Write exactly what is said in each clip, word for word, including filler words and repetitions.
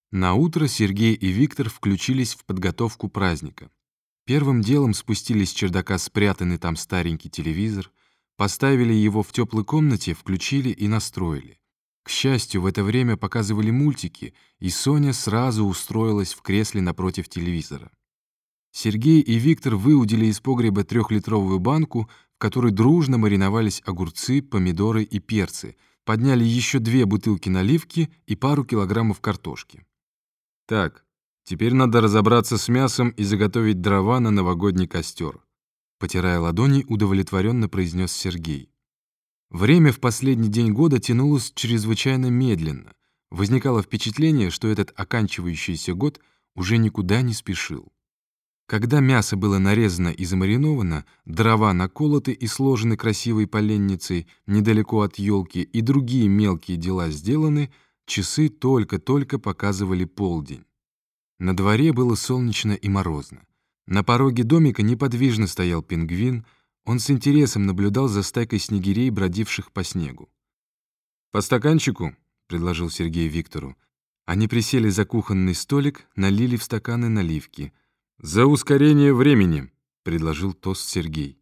Наутро Сергей и Виктор включились в подготовку праздника. Первым делом спустились с чердака спрятанный там старенький телевизор, поставили его в теплой комнате, включили и настроили. К счастью, в это время показывали мультики, и Соня сразу устроилась в кресле напротив телевизора. Сергей и Виктор выудили из погреба трехлитровую банку, в которой дружно мариновались огурцы, помидоры и перцы, подняли еще две бутылки наливки и пару килограммов картошки. «Так, теперь надо разобраться с мясом и заготовить дрова на новогодний костер», потирая ладони, удовлетворенно произнес Сергей. Время в последний день года тянулось чрезвычайно медленно. Возникало впечатление, что этот оканчивающийся год уже никуда не спешил. Когда мясо было нарезано и замариновано, дрова наколоты и сложены красивой поленницей недалеко от елки, и другие мелкие дела сделаны, часы только-только показывали полдень. На дворе было солнечно и морозно. На пороге домика неподвижно стоял пингвин. Он с интересом наблюдал за стайкой снегирей, бродивших по снегу. «По стаканчику?» — предложил Сергей Виктору. Они присели за кухонный столик, налили в стаканы наливки. «За ускорение времени!» — предложил тост Сергей.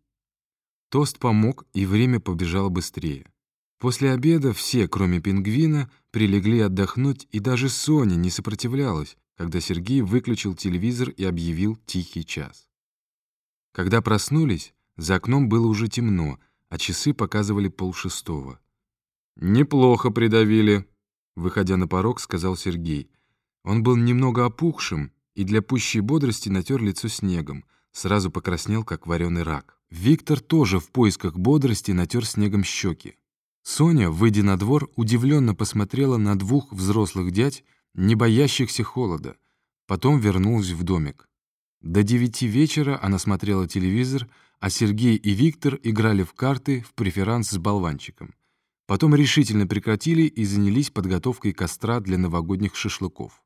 Тост помог, и время побежало быстрее. После обеда все, кроме пингвина, прилегли отдохнуть, и даже Соня не сопротивлялась, когда Сергей выключил телевизор и объявил тихий час. Когда проснулись, за окном было уже темно, а часы показывали полшестого. «Неплохо придавили», — выходя на порог, сказал Сергей. Он был немного опухшим и для пущей бодрости натер лицо снегом, сразу покраснел, как вареный рак. Виктор тоже в поисках бодрости натер снегом щеки. Соня, выйдя на двор, удивленно посмотрела на двух взрослых дядь, не боящихся холода. Потом вернулась в домик. До девяти вечера она смотрела телевизор, а Сергей и Виктор играли в карты в преферанс с болванчиком. Потом решительно прекратили и занялись подготовкой костра для новогодних шашлыков.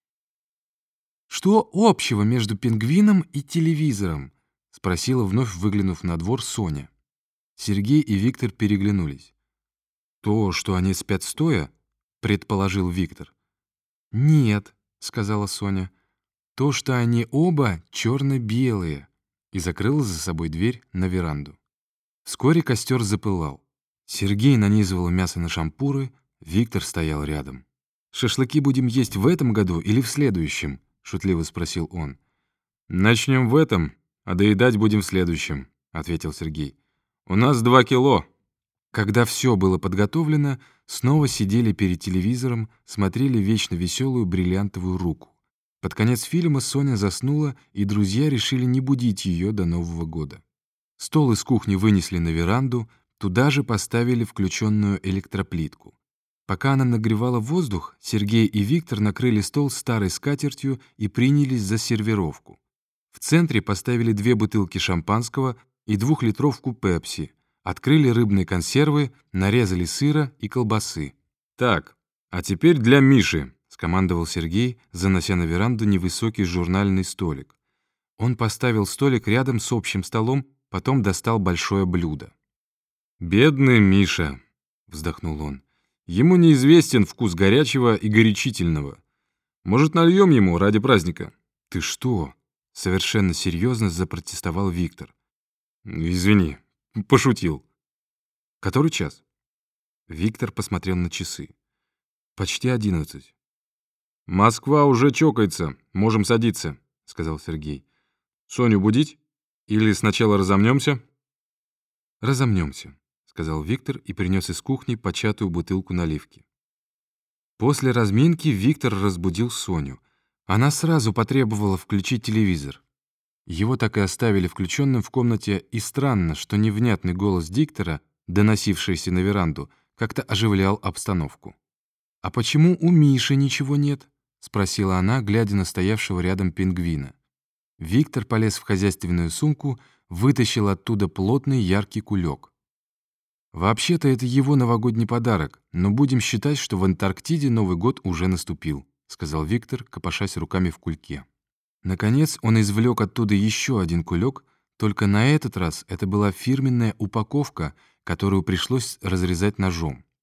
«Что общего между пингвином и телевизором?» — спросила, вновь выглянув на двор, Соня. Сергей и Виктор переглянулись. «То, что они спят стоя?» — предположил Виктор. «Нет», — сказала Соня, — «то, что они оба черно-белые», и закрыла за собой дверь на веранду. Вскоре костер запылал. Сергей нанизывал мясо на шампуры, Виктор стоял рядом. «Шашлыки будем есть в этом году или в следующем?» — шутливо спросил он. «Начнем в этом, а доедать будем в следующем», — ответил Сергей. «У нас два кило». Когда все было подготовлено, снова сидели перед телевизором, смотрели вечно веселую бриллиантовую руку. Под конец фильма Соня заснула, и друзья решили не будить ее до Нового года. Стол из кухни вынесли на веранду, туда же поставили включенную электроплитку. Пока она нагревала воздух, Сергей и Виктор накрыли стол старой скатертью и принялись за сервировку. В центре поставили две бутылки шампанского и двухлитровку пепси, открыли рыбные консервы, нарезали сыра и колбасы. «Так, а теперь для Миши», — скомандовал Сергей, занося на веранду невысокий журнальный столик. Он поставил столик рядом с общим столом, потом достал большое блюдо. «Бедный Миша», — вздохнул он. «Ему неизвестен вкус горячего и горячительного. Может, нальем ему ради праздника?» «Ты что?» — совершенно серьезно запротестовал Виктор. «Извини, пошутил». «Который час?» Виктор посмотрел на часы. «Почти одиннадцать». «Москва уже чокается, можем садиться», — сказал Сергей. «Соню будить? Или сначала разомнемся?» «Разомнемся», — сказал Виктор и принес из кухни початую бутылку наливки. После разминки Виктор разбудил Соню. Она сразу потребовала включить телевизор. Его так и оставили включенным в комнате, и странно, что невнятный голос диктора, доносившийся на веранду, как-то оживлял обстановку. «А почему у Миши ничего нет?» — спросила она, глядя на стоявшего рядом пингвина. Виктор полез в хозяйственную сумку, вытащил оттуда плотный яркий кулек. «Вообще-то это его новогодний подарок, но будем считать, что в Антарктиде Новый год уже наступил», — сказал Виктор, копошась руками в кульке. Наконец он извлек оттуда еще один кулек, только на этот раз это была фирменная упаковка, которую пришлось разрезать ножом.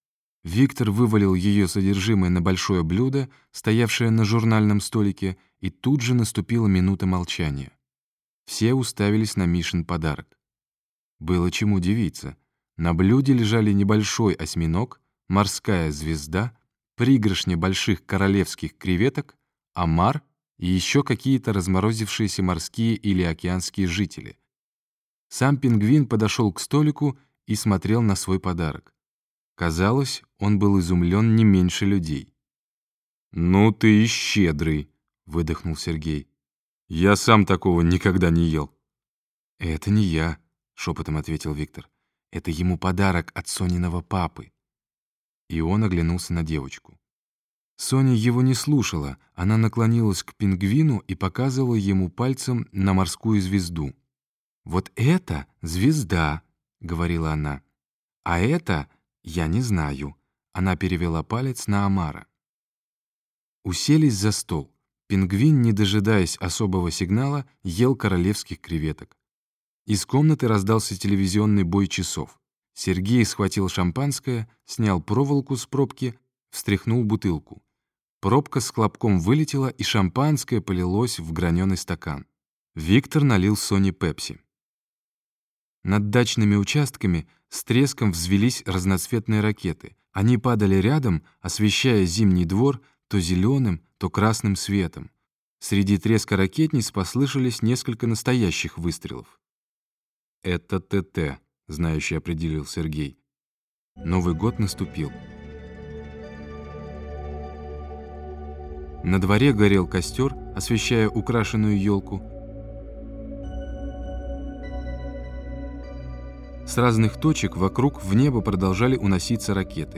Виктор вывалил ее содержимое на большое блюдо, стоявшее на журнальном столике, и тут же наступила минута молчания. Все уставились на Мишин подарок. Было чему удивиться. На блюде лежали небольшой осьминог, морская звезда, пригоршня больших королевских креветок, омар и еще какие-то разморозившиеся морские или океанские жители. Сам пингвин подошел к столику и смотрел на свой подарок. Казалось, он был изумлен не меньше людей. «Ну ты и щедрый!» — выдохнул Сергей. «Я сам такого никогда не ел». «Это не я», — шепотом ответил Виктор. «Это ему подарок от Сониного папы». И он оглянулся на девочку. Соня его не слушала, она наклонилась к пингвину и показывала ему пальцем на морскую звезду. «Вот это звезда», — говорила она, — «а это я не знаю». Она перевела палец на омара. Уселись за стол. Пингвин, не дожидаясь особого сигнала, ел королевских креветок. Из комнаты раздался телевизионный бой часов. Сергей схватил шампанское, снял проволоку с пробки, встряхнул бутылку. Пробка с хлопком вылетела, и шампанское полилось в граненый стакан. Виктор налил Соне пепси. Над дачными участками с треском взвелись разноцветные ракеты. Они падали рядом, освещая зимний двор то зеленым, то красным светом. Среди треска ракетниц послышались несколько настоящих выстрелов. «Это ТТ», — знающий определил Сергей. Новый год наступил. На дворе горел костер, освещая украшенную елку. С разных точек вокруг в небо продолжали уноситься ракеты.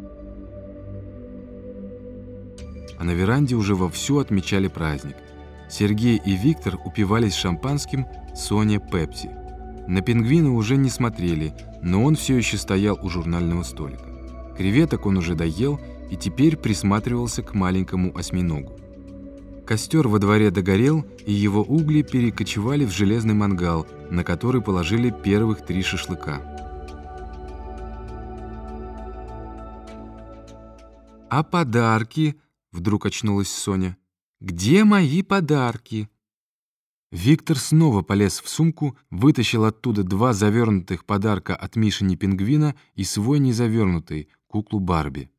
А на веранде уже вовсю отмечали праздник. Сергей и Виктор упивались шампанским, Соня — пепси. На пингвина уже не смотрели, но он все еще стоял у журнального столика. Креветок он уже доел и теперь присматривался к маленькому осьминогу. Костер во дворе догорел, и его угли перекочевали в железный мангал, на который положили первых три шашлыка. «А подарки?» — вдруг очнулась Соня. «Где мои подарки?» Виктор снова полез в сумку, вытащил оттуда два завернутых подарка от Мишени пингвина и свой незавернутый, куклу Барби.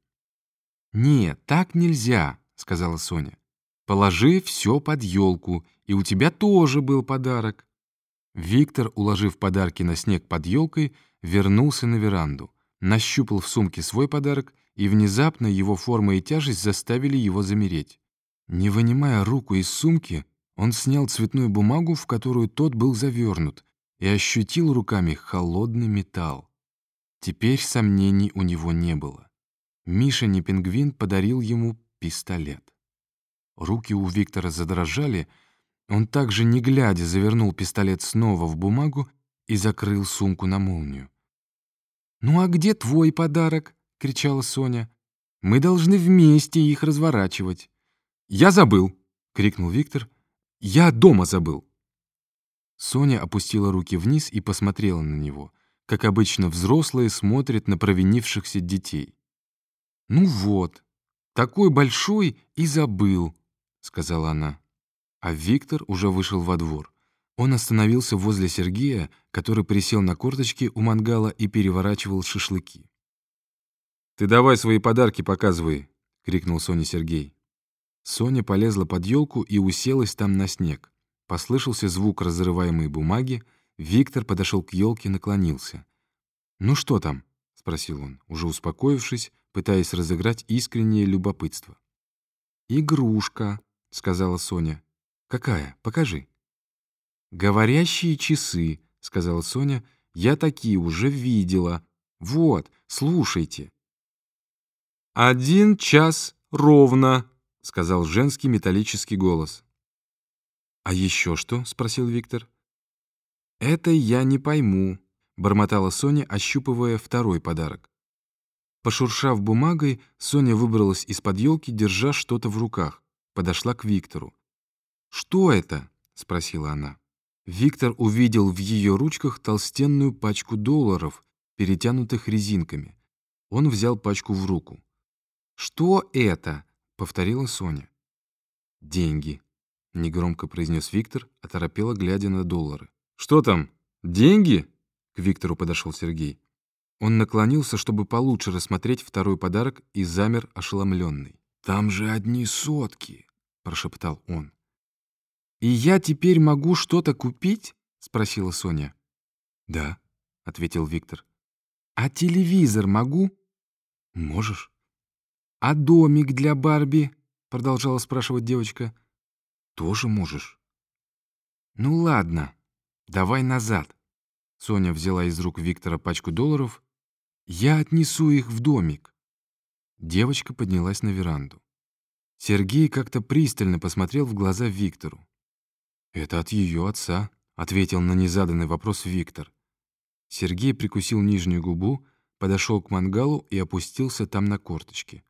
«Нет, так нельзя», — сказала Соня. «Положи все под елку, и у тебя тоже был подарок». Виктор, уложив подарки на снег под елкой, вернулся на веранду, нащупал в сумке свой подарок, и внезапно его форма и тяжесть заставили его замереть. Не вынимая руку из сумки, он снял цветную бумагу, в которую тот был завернут, и ощутил руками холодный металл. Теперь сомнений у него не было. Мишаня пингвин подарил ему пистолет. Руки у Виктора задрожали, он также, не глядя, завернул пистолет снова в бумагу и закрыл сумку на молнию. «Ну а где твой подарок?» — кричала Соня. «Мы должны вместе их разворачивать». «Я забыл!» — крикнул Виктор. «Я дома забыл!» Соня опустила руки вниз и посмотрела на него, как обычно взрослые смотрят на провинившихся детей. «Ну вот, такой большой и забыл», — сказала она. А Виктор уже вышел во двор. Он остановился возле Сергея, который присел на корточки у мангала и переворачивал шашлыки. «Ты давай свои подарки показывай», — крикнул Соне Сергей. Соня полезла под елку и уселась там на снег. Послышался звук разрываемой бумаги. Виктор подошел к елке и наклонился. «Ну что там?» — спросил он, уже успокоившись, пытаясь разыграть искреннее любопытство. «Игрушка», — сказала Соня. «Какая? Покажи». «Говорящие часы», — сказала Соня. «Я такие уже видела. Вот, слушайте». «Один час ровно», — сказал женский металлический голос. «А еще что?» — спросил Виктор. «Это я не пойму», — бормотала Соня, ощупывая второй подарок. Пошуршав бумагой, Соня выбралась из-под елки, держа что-то в руках. Подошла к Виктору. «Что это?» — спросила она. Виктор увидел в ее ручках толстенную пачку долларов, перетянутых резинками. Он взял пачку в руку. «Что это?» — повторила Соня. «Деньги», — негромко произнес Виктор, оторопело глядя на доллары. «Что там? Деньги?» — к Виктору подошел Сергей. Он наклонился, чтобы получше рассмотреть второй подарок, и замер ошеломленный. «Там же одни сотки!» — прошептал он. «И я теперь могу что-то купить?» — спросила Соня. «Да», — ответил Виктор. «А телевизор могу?» «Можешь». «А домик для Барби?» — продолжала спрашивать девочка. «Тоже можешь». «Ну ладно, давай назад». Соня взяла из рук Виктора пачку долларов. «Я отнесу их в домик». Девочка поднялась на веранду. Сергей как-то пристально посмотрел в глаза Виктору. «Это от ее отца», — ответил на незаданный вопрос Виктор. Сергей прикусил нижнюю губу, подошел к мангалу и опустился там на корточки.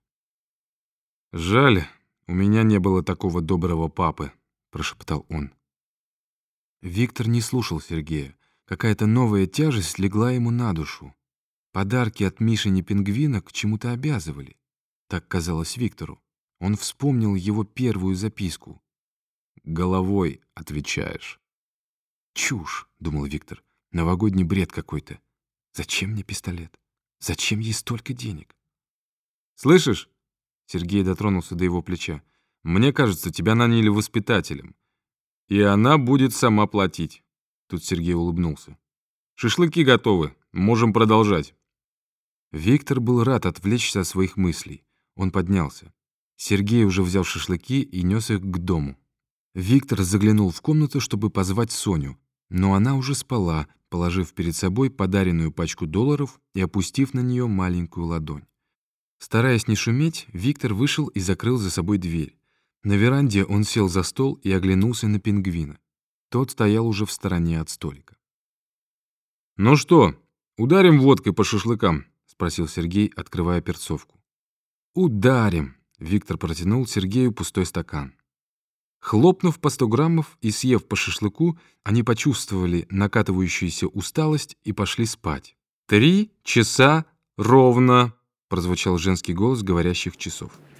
«Жаль, у меня не было такого доброго папы», — прошептал он. Виктор не слушал Сергея. Какая-то новая тяжесть легла ему на душу. Подарки от Мишени-пингвина к чему-то обязывали. Так казалось Виктору. Он вспомнил его первую записку. «Головой отвечаешь». «Чушь», — думал Виктор, — «новогодний бред какой-то. Зачем мне пистолет? Зачем ей столько денег?» «Слышишь?» — Сергей дотронулся до его плеча. «Мне кажется, тебя наняли воспитателем. И она будет сама платить». Тут Сергей улыбнулся. «Шашлыки готовы. Можем продолжать». Виктор был рад отвлечься от своих мыслей. Он поднялся. Сергей уже взял шашлыки и нес их к дому. Виктор заглянул в комнату, чтобы позвать Соню, но она уже спала, положив перед собой подаренную пачку долларов и опустив на нее маленькую ладонь. Стараясь не шуметь, Виктор вышел и закрыл за собой дверь. На веранде он сел за стол и оглянулся на пингвина. Тот стоял уже в стороне от столика. «Ну что, ударим водкой по шашлыкам?» — спросил Сергей, открывая перцовку. «Ударим!» — Виктор протянул Сергею пустой стакан. Хлопнув по сто граммов и съев по шашлыку, они почувствовали накатывающуюся усталость и пошли спать. «Три часа ровно!» — прозвучал женский голос говорящих часов.